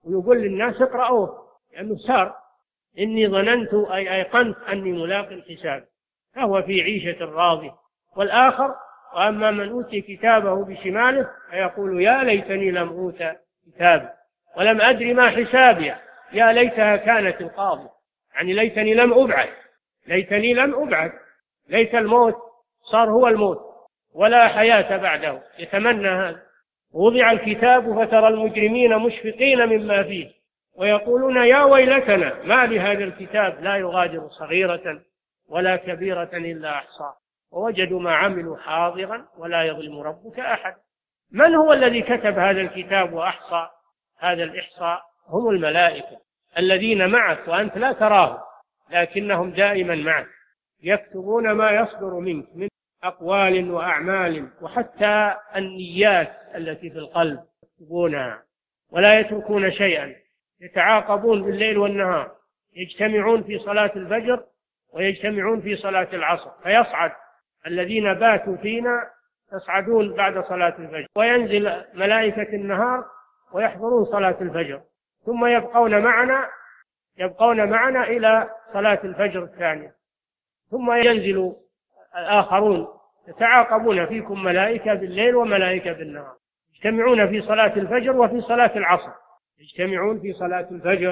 ويقول للناس اقرأوه لأنه سار. إني ظننت أي أيقنت أني ملاق حساب، فهو في عيشة راضية. والآخر وأما من أوتي كتابه بشماله فيقول يا ليتني لم أوت كتابي ولم أدري ما حسابي يا ليتها كانت القاضية، يعني ليتني لم أبعث، ليتني لم أبعث، ليت الموت صار هو الموت ولا حياة بعده، يتمنى هذا. وضع الكتاب فترى المجرمين مشفقين مما فيه ويقولون يا ويلتنا ما لهذا الكتاب لا يغادر صغيرة ولا كبيرة إلا أحصاها ووجدوا ما عملوا حاضرا ولا يظلم ربك أحد. من هو الذي كتب هذا الكتاب وأحصى هذا الإحصاء؟ هم الملائكة الذين معك وأنت لا تراهم لكنهم دائما معك، يكتبون ما يصدر منك من أقوال وأعمال وحتى النيات التي في القلب يكتبونها ولا يتركون شيئا. يتعاقبون بالليل والنهار، يجتمعون في صلاة الفجر ويجتمعون في صلاة العصر، فيصعد الذين باتوا فينا يصعدون بعد صلاة الفجر، وينزل ملائكة النهار ويحضرون صلاة الفجر، ثم يبقون معنا إلى صلاة الفجر الثانية، ثم ينزل الآخرون يتعاقبون فيكم ملائكة بالليل وملائكة بالنهار، يجتمعون في صلاة الفجر وفي صلاة العصر، يجتمعون في صلاة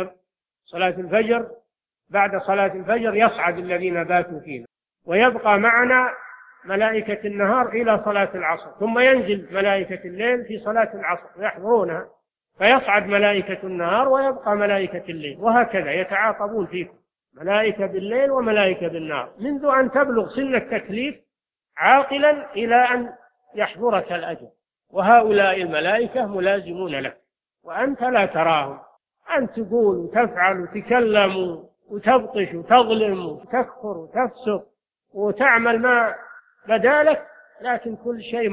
الفجر بعد صلاة الفجر يصعد الذين باتوا فينا، ويبقى معنا ملائكة النهار إلى صلاة العصر، ثم ينزل ملائكة الليل في صلاة العصر ويحضرونها، فيصعد ملائكة النهار ويبقى ملائكة الليل، وهكذا يتعاقبون فيكم ملائكة بالليل وملائكة بالنهار منذ أن تبلغ سن التكليف عاقلا إلى أن يحضرك الأجل. وهؤلاء الملائكة ملازمون لك وأنت لا تراهم، أنت تقول وتفعل وتكلم وتبطش وتظلم وتكفر وتفسق وتعمل ما بدالك، لكن كل شيء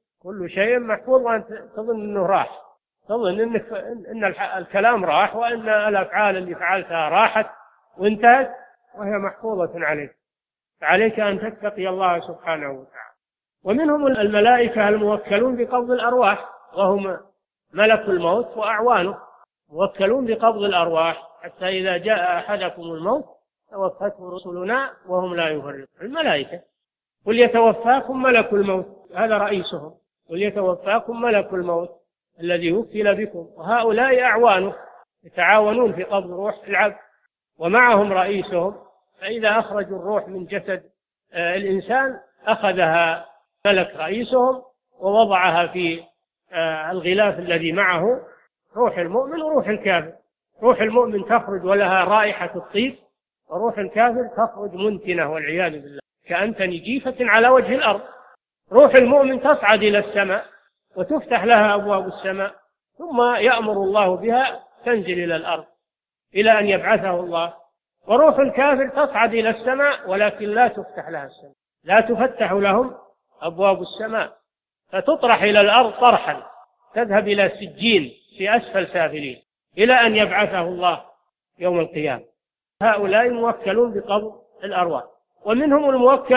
محفوظ وأنت تظن أنه راح، تظن إن الكلام راح وإن الأفعال اللي فعلتها راحت وانتهت وهي محفوظة عليك، فعليك أن تتقي الله سبحانه وتعالى. ومنهم الملائكة الموكلون بقبض الأرواح وهم ملك الموت وأعوانه، موكلون بقبض الأرواح حتى إذا جاء أحدكم الموت توفته رسلنا وهم لا يفرطون. الملائكة قل يتوفاكم ملك الموت، هذا رئيسهم، قل يتوفاكم ملك الموت الذي وكل بكم، وهؤلاء أعوانه يتعاونون في قبض روح العبد ومعهم رئيسهم، فإذا أخرجوا الروح من جسد الإنسان أخذها ملك رئيسهم ووضعها في الغلاف الذي معه روح المؤمن وروح الكافر. روح المؤمن تخرج ولها رائحة الطيب، وروح الكافر تخرج منتنة والعياذ بالله كأنتن جيفة على وجه الأرض. روح المؤمن تصعد إلى السماء وتفتح لها أبواب السماء، ثم يأمر الله بها تنزل إلى الأرض إلى أن يبعثه الله. وروح الكافر تصعد إلى السماء ولكن لا تفتح لها السماء، لا تفتح لهم أبواب السماء، فتطرح إلى الأرض طرحا، تذهب إلى سجين في أسفل سافلين إلى أن يبعثه الله يوم القيامة. هؤلاء موكلون بقبض الأرواح. ومنهم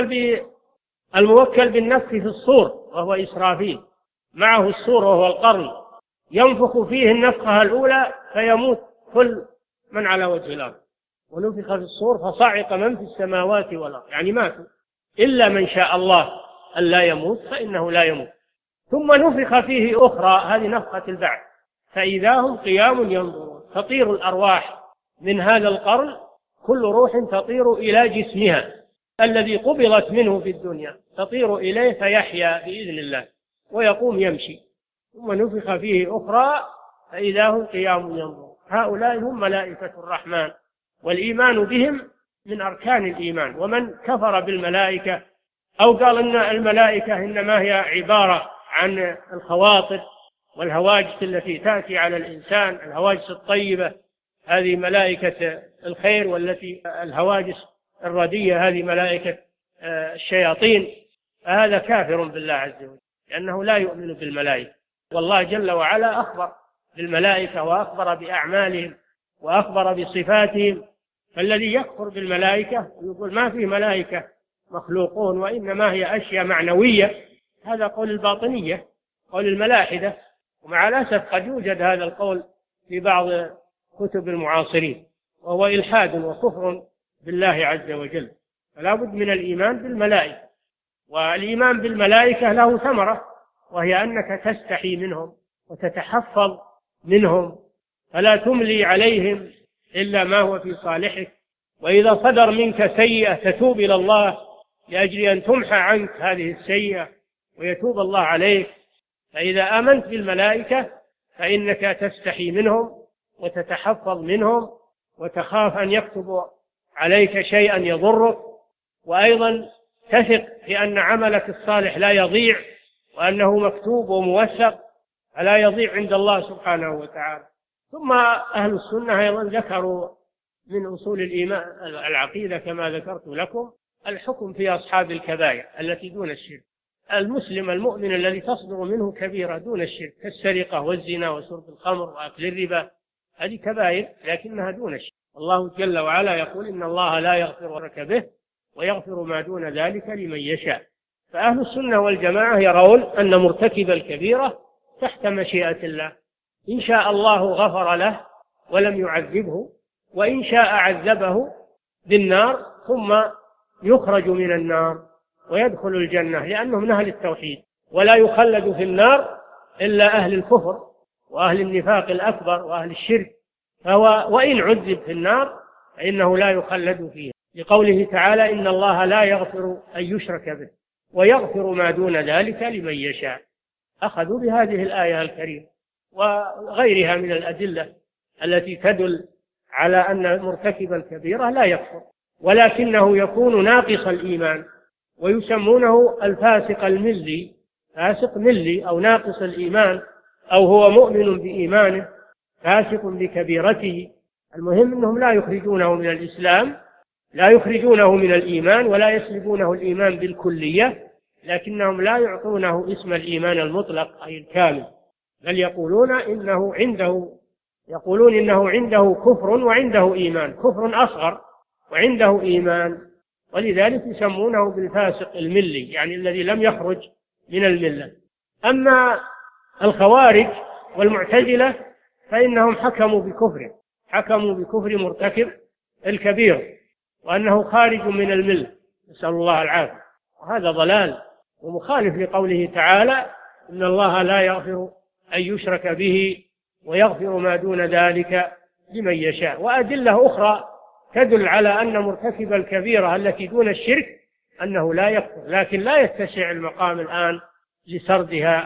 الموكل بالنفخ في الصور وهو إسرافيل، معه الصور وهو القرن، ينفخ فيه النفخة الأولى فيموت كل من على وجه الأرض، ونفخ في الصور فصعق من في السماوات والأرض، يعني ماتوا إلا من شاء الله أن لا يموت فإنه لا يموت. ثم نفخ فيه أخرى، هذه نفخة البعث، فإذا هم قيام ينظرون. تطير الأرواح من هذا القرن، كل روح تطير إلى جسمها الذي قبضت منه في الدنيا، تطير إليه فيحيا بإذن الله ويقوم يمشي. ثم نفخ فيه أخرى فإذا هم قيام ينظرون. هؤلاء هم ملائكة الرحمن، والإيمان بهم من أركان الإيمان. ومن كفر بالملائكة أو قال إن الملائكة إنما هي عبارة عن الخواطر والهواجس التي تأتي على الإنسان، الهواجس الطيبة هذه ملائكة الخير، والتي الهواجس الردية هذه ملائكة الشياطين، فهذا كافر بالله عز وجل لأنه لا يؤمن بالملائكة. والله جل وعلا أخبر بالملائكة وأخبر بأعمالهم وأخبر بصفاتهم. فالذي يكفر بالملائكة ويقول ما فيه ملائكة مخلوقون وإنما هي أشياء معنوية، هذا قول الباطنية، قول الملاحدة. ومع الأسف قد يوجد هذا القول في بعض كتب المعاصرين، وهو إلحاد وكفر بالله عز وجل. فلا بد من الإيمان بالملائكة، والإيمان بالملائكة له ثمرة، وهي أنك تستحي منهم وتتحفظ منهم، فلا تملي عليهم إلا ما هو في صالحك. وإذا صدر منك سيئة تتوب إلى الله لأجل أن تمحى عنك هذه السيئة ويتوب الله عليك. فإذا آمنت بالملائكة فإنك تستحي منهم وتتحفظ منهم وتخاف أن يكتب عليك شيئا يضرك، وأيضا تثق بأن عملك الصالح لا يضيع، وأنه مكتوب وموثق فلا يضيع عند الله سبحانه وتعالى. ثم أهل السنة أيضا ذكروا من أصول الإيمان العقيدة كما ذكرت لكم الحكم في أصحاب الكبائر التي دون الشرك. المسلم المؤمن الذي تصدر منه كبيرة دون الشرك كالسرقة والزنا وشرب الخمر وأكل الربا، هذه كبائر لكنها دون الشرك. الله جل وعلا يقول إن الله لا يغفر لك به ويغفر ما دون ذلك لمن يشاء. فأهل السنة والجماعة يرون أن مرتكب الكبيرة تحت مشيئة الله، إن شاء الله غفر له ولم يعذبه، وإن شاء عذبه بالنار ثم يخرج من النار ويدخل الجنة، لأنه من أهل التوحيد، ولا يخلد في النار إلا أهل الكفر وأهل النفاق الأكبر وأهل الشرك، فهو وإن عذب في النار فإنه لا يخلد فيها، لقوله تعالى إن الله لا يغفر أن يشرك به ويغفر ما دون ذلك لمن يشاء. أخذوا بهذه الآية الكريمة وغيرها من الأدلة التي تدل على أن مرتكب الكبيرة لا يكفر، ولكنه يكون ناقص الإيمان، ويسمونه الفاسق الملي، فاسق ملي أو ناقص الإيمان، أو هو مؤمن بإيمانه فاسق بكبيرته. المهم أنهم لا يخرجونه من الإسلام، لا يخرجونه من الإيمان، ولا يسلبونه الإيمان بالكلية، لكنهم لا يعطونه اسم الإيمان المطلق أي الكامل، بل يقولون إنه عنده كفر وعنده إيمان، كفر أصغر وعنده إيمان، ولذلك يسمونه بالفاسق الملي، يعني الذي لم يخرج من الملة. أما الخوارج والمعتزلة فإنهم حكموا بكفر مرتكب الكبير، وأنه خارج من الملة، نسأل الله العافية، وهذا ضلال ومخالف لقوله تعالى إن الله لا يغفر أن يشرك به ويغفر ما دون ذلك لمن يشاء. وأدلة أخرى تدل على أن مرتكب الكبيرة التي دون الشرك أنه لا يكفر، لكن لا يتسع المقام الآن لسردها.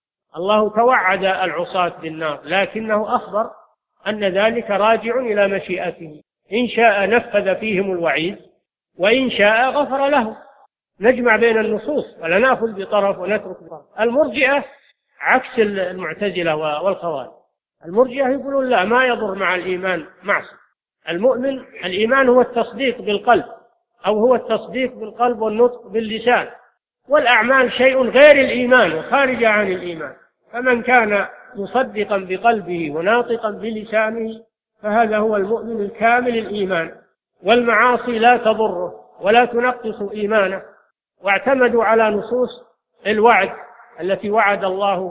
الله توعد العصاة بالنار، لكنه أخبر أن ذلك راجع إلى مشيئته، إن شاء نفذ فيهم الوعيد وإن شاء غفر له. نجمع بين النصوص ولا نأخذ بطرف ونترك بطرف. المرجئة عكس المعتزلة والخوارج. المرجئة يقولون لا، ما يضر مع الإيمان معصية. المؤمن الإيمان هو التصديق بالقلب، أو هو التصديق بالقلب والنطق باللسان، والأعمال شيء غير الإيمان وخارجة عن الإيمان. فمن كان مصدقا بقلبه وناطقا بلسانه فهذا هو المؤمن الكامل الإيمان، والمعاصي لا تضره ولا تنقص إيمانه. واعتمدوا على نصوص الوعد التي وعد الله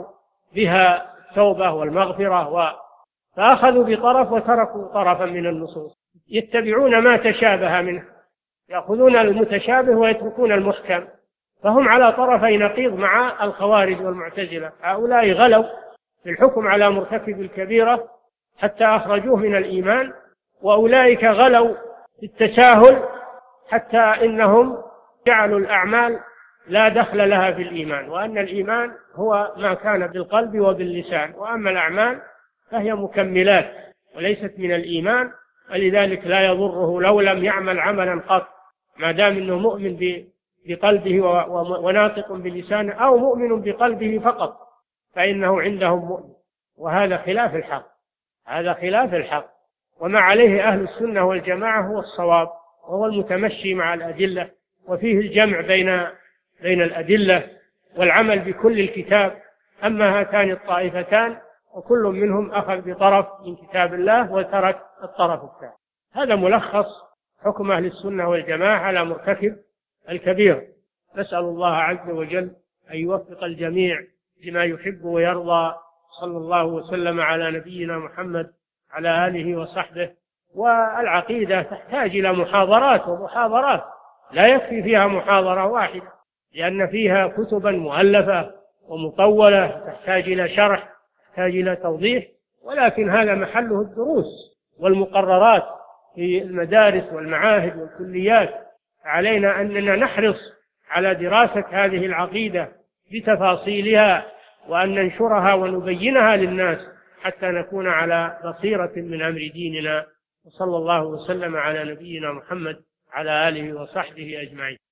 بها التوبة والمغفرة، فأخذوا بطرف وتركوا طرفا من النصوص، يتبعون ما تشابه منه، يأخذون المتشابه ويتركون المحكم، فهم على طرفي نقيض مع الخوارج والمعتزلة. هؤلاء غلوا في الحكم على مرتكب الكبيرة حتى أخرجوه من الإيمان، وأولئك غلوا في التساهل حتى إنهم جعلوا الأعمال لا دخل لها في الإيمان، وأن الإيمان هو ما كان بالقلب وباللسان، وأما الأعمال فهي مكملات وليست من الإيمان، ولذلك لا يضره لو لم يعمل عملا قط، ما دام أنه مؤمن بقلبه وناطق بلسانه، أو مؤمن بقلبه فقط، فإنه عندهم مؤمن. وهذا خلاف الحق، هذا خلاف الحق، وما عليه أهل السنة والجماعة هو الصواب، وهو المتمشي مع الأدلة، وفيه الجمع بين الأدلة والعمل بكل الكتاب. أما هاتان الطائفتان وكل منهم أخذ بطرف من كتاب الله وترك الطرف الثاني. هذا ملخص حكم أهل السنة والجماعة على مرتكب الكبير. نسأل الله عز وجل أن يوفق الجميع لما يحب ويرضى. صلى الله وسلم على نبينا محمد على آله وصحبه. والعقيدة تحتاج إلى محاضرات ومحاضرات، لا يكفي فيها محاضرة واحدة، لأن فيها كتبا مؤلفة ومطولة تحتاج إلى شرح، تحتاج إلى توضيح، ولكن هذا محله الدروس والمقررات في المدارس والمعاهد والكليات. علينا أننا نحرص على دراسة هذه العقيدة بتفاصيلها، وأن ننشرها ونبينها للناس حتى نكون على بصيرة من أمر ديننا. وصلى الله وسلم على نبينا محمد على آله وصحبه أجمعين.